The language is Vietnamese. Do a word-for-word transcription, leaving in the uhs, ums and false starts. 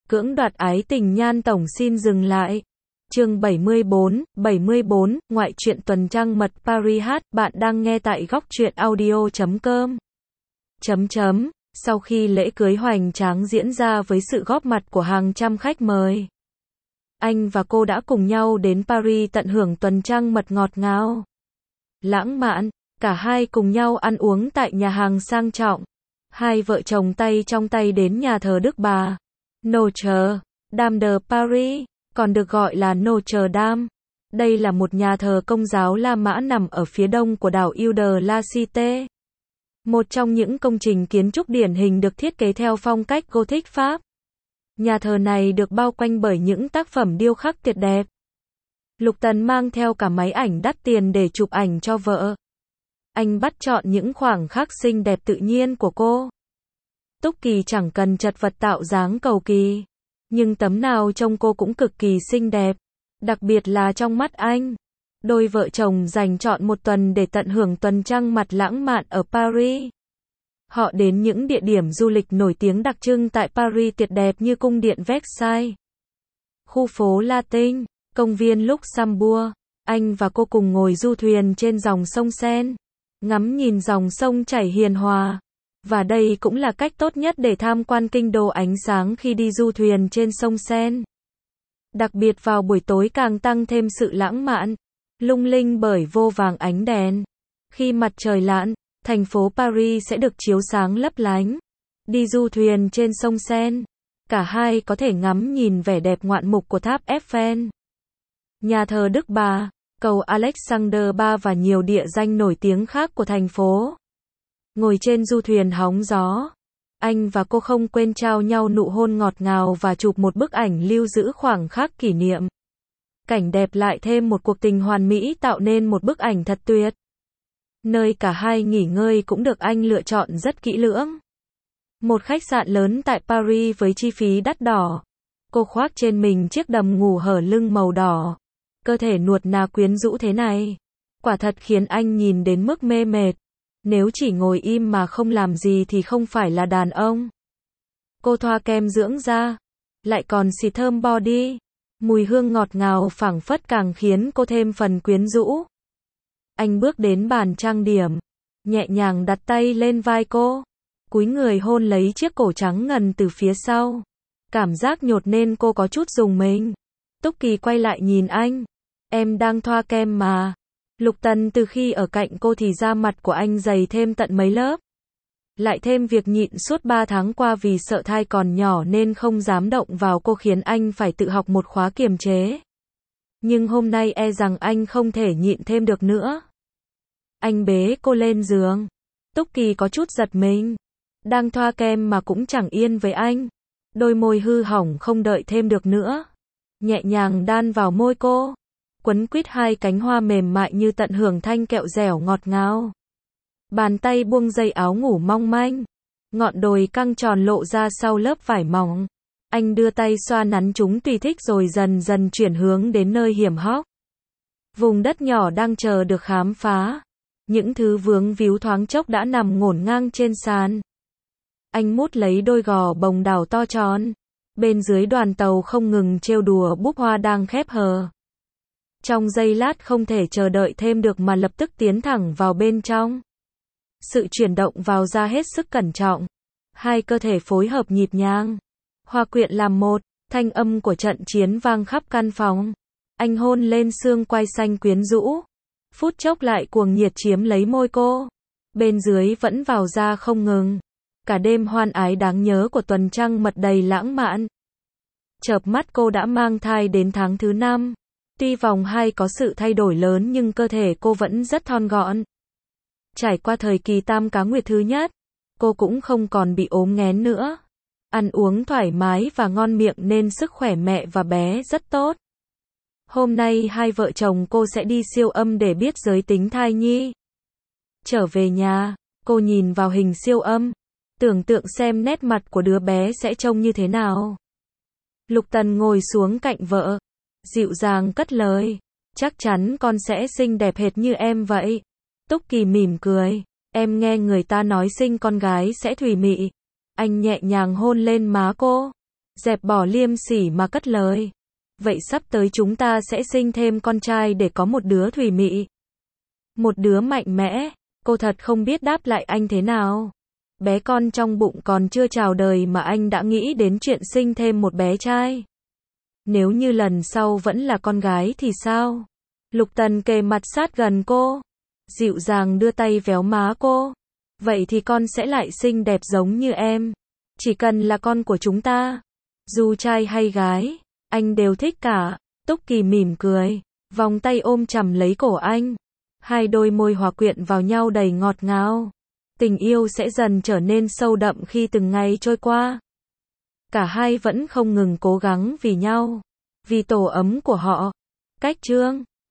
Cưỡng đoạt ái tình Nhan Tổng xin dừng lại. Chương bảy mươi bốn, bảy mươi bốn, ngoại truyện tuần trăng mật Paris hát, bạn đang nghe tại góc truyện audio chấm com. Chấm chấm, sau khi lễ cưới hoành tráng diễn ra với sự góp mặt của hàng trăm khách mời, anh và cô đã cùng nhau đến Paris tận hưởng tuần trăng mật ngọt ngào, lãng mạn. Cả hai cùng nhau ăn uống tại nhà hàng sang trọng. Hai vợ chồng tay trong tay đến nhà thờ Đức Bà, Notre Dame de Paris, còn được gọi là Notre Dame. Đây là một nhà thờ Công giáo La Mã nằm ở phía đông của đảo Île de la Cité. Một trong những công trình kiến trúc điển hình được thiết kế theo phong cách Gothic Pháp. Nhà thờ này được bao quanh bởi những tác phẩm điêu khắc tuyệt đẹp. Lục Tần mang theo cả máy ảnh đắt tiền để chụp ảnh cho vợ. Anh bắt chọn những khoảnh khắc xinh đẹp tự nhiên của cô. Túc Kỳ chẳng cần chật vật tạo dáng cầu kỳ, nhưng tấm nào trông cô cũng cực kỳ xinh đẹp, đặc biệt là trong mắt anh. Đôi vợ chồng dành trọn một tuần để tận hưởng tuần trăng mật lãng mạn ở Paris. Họ đến những địa điểm du lịch nổi tiếng đặc trưng tại Paris tuyệt đẹp như cung điện Versailles, khu phố Latin, công viên Luxembourg. Anh và cô cùng ngồi du thuyền trên dòng sông Seine, ngắm nhìn dòng sông chảy hiền hòa. Và đây cũng là cách tốt nhất để tham quan kinh đô ánh sáng khi đi du thuyền trên sông Seine. Đặc biệt vào buổi tối càng tăng thêm sự lãng mạn, lung linh bởi vô vàng ánh đèn. Khi mặt trời lặn, thành phố Paris sẽ được chiếu sáng lấp lánh. Đi du thuyền trên sông Seine, cả hai có thể ngắm nhìn vẻ đẹp ngoạn mục của tháp Eiffel, nhà thờ Đức Bà, cầu Alexander the Great và nhiều địa danh nổi tiếng khác của thành phố. Ngồi trên du thuyền hóng gió, anh và cô không quên trao nhau nụ hôn ngọt ngào và chụp một bức ảnh lưu giữ khoảnh khắc kỷ niệm. Cảnh đẹp lại thêm một cuộc tình hoàn mỹ tạo nên một bức ảnh thật tuyệt. Nơi cả hai nghỉ ngơi cũng được anh lựa chọn rất kỹ lưỡng. Một khách sạn lớn tại Paris với chi phí đắt đỏ. Cô khoác trên mình chiếc đầm ngủ hở lưng màu đỏ. Cơ thể nuột nà quyến rũ thế này, quả thật khiến anh nhìn đến mức mê mệt. Nếu chỉ ngồi im mà không làm gì thì không phải là đàn ông. Cô thoa kem dưỡng da, lại còn xịt thơm body. Mùi hương ngọt ngào phảng phất càng khiến cô thêm phần quyến rũ. Anh bước đến bàn trang điểm, nhẹ nhàng đặt tay lên vai cô, cúi người hôn lấy chiếc cổ trắng ngần từ phía sau. Cảm giác nhột nên cô có chút rùng mình. Túc Kỳ quay lại nhìn anh. Em đang thoa kem mà. Lục Tần từ khi ở cạnh cô thì da mặt của anh dày thêm tận mấy lớp. Lại thêm việc nhịn suốt ba tháng qua vì sợ thai còn nhỏ nên không dám động vào cô khiến anh phải tự học một khóa kiềm chế. Nhưng hôm nay e rằng anh không thể nhịn thêm được nữa. Anh bế cô lên giường. Túc Kỳ có chút giật mình. Đang thoa kem mà cũng chẳng yên với anh. Đôi môi hư hỏng không đợi thêm được nữa. Nhẹ nhàng đan vào môi cô. Quấn quýt hai cánh hoa mềm mại như tận hưởng thanh kẹo dẻo ngọt ngào. Bàn tay buông dây áo ngủ mong manh. Ngọn đồi căng tròn lộ ra sau lớp vải mỏng. Anh đưa tay xoa nắn chúng tùy thích rồi dần dần chuyển hướng đến nơi hiểm hóc. Vùng đất nhỏ đang chờ được khám phá. Những thứ vướng víu thoáng chốc đã nằm ngổn ngang trên sàn. Anh mút lấy đôi gò bồng đào to tròn. Bên dưới đoàn tàu không ngừng trêu đùa búp hoa đang khép hờ. Trong giây lát không thể chờ đợi thêm được mà lập tức tiến thẳng vào bên trong. Sự chuyển động vào ra hết sức cẩn trọng. Hai cơ thể phối hợp nhịp nhàng, hòa quyện làm một. Thanh âm của trận chiến vang khắp căn phòng. Anh hôn lên xương quai xanh quyến rũ. Phút chốc lại cuồng nhiệt chiếm lấy môi cô. Bên dưới vẫn vào ra không ngừng. Cả đêm hoan ái đáng nhớ của tuần trăng mật đầy lãng mạn. Chợp mắt cô đã mang thai đến tháng thứ năm. Tuy vòng hai có sự thay đổi lớn nhưng cơ thể cô vẫn rất thon gọn. Trải qua thời kỳ tam cá nguyệt thứ nhất, cô cũng không còn bị ốm nghén nữa. Ăn uống thoải mái và ngon miệng nên sức khỏe mẹ và bé rất tốt. Hôm nay hai vợ chồng cô sẽ đi siêu âm để biết giới tính thai nhi. Trở về nhà, cô nhìn vào hình siêu âm, tưởng tượng xem nét mặt của đứa bé sẽ trông như thế nào. Lục Tần ngồi xuống cạnh vợ, dịu dàng cất lời, chắc chắn con sẽ xinh đẹp hệt như em vậy. Túc Kỳ mỉm cười, em nghe người ta nói sinh con gái sẽ thùy mị. Anh nhẹ nhàng hôn lên má cô, Dẹp bỏ liêm sỉ mà cất lời. Vậy sắp tới chúng ta sẽ sinh thêm con trai để có một đứa thùy mị. Một đứa mạnh mẽ. Cô thật không biết đáp lại anh thế nào. Bé con trong bụng còn chưa chào đời mà anh đã nghĩ đến chuyện sinh thêm một bé trai. Nếu như lần sau vẫn là con gái thì sao? Lục Tần kề mặt sát gần cô, dịu dàng đưa tay véo má cô. Vậy thì con sẽ lại xinh đẹp giống như em. Chỉ cần là con của chúng ta. Dù trai hay gái, anh đều thích cả. Túc Kỳ mỉm cười, vòng tay ôm chầm lấy cổ anh. Hai đôi môi hòa quyện vào nhau đầy ngọt ngào. Tình yêu sẽ dần trở nên sâu đậm khi từng ngày trôi qua. Cả hai vẫn không ngừng cố gắng vì nhau, vì tổ ấm của họ. Cách chương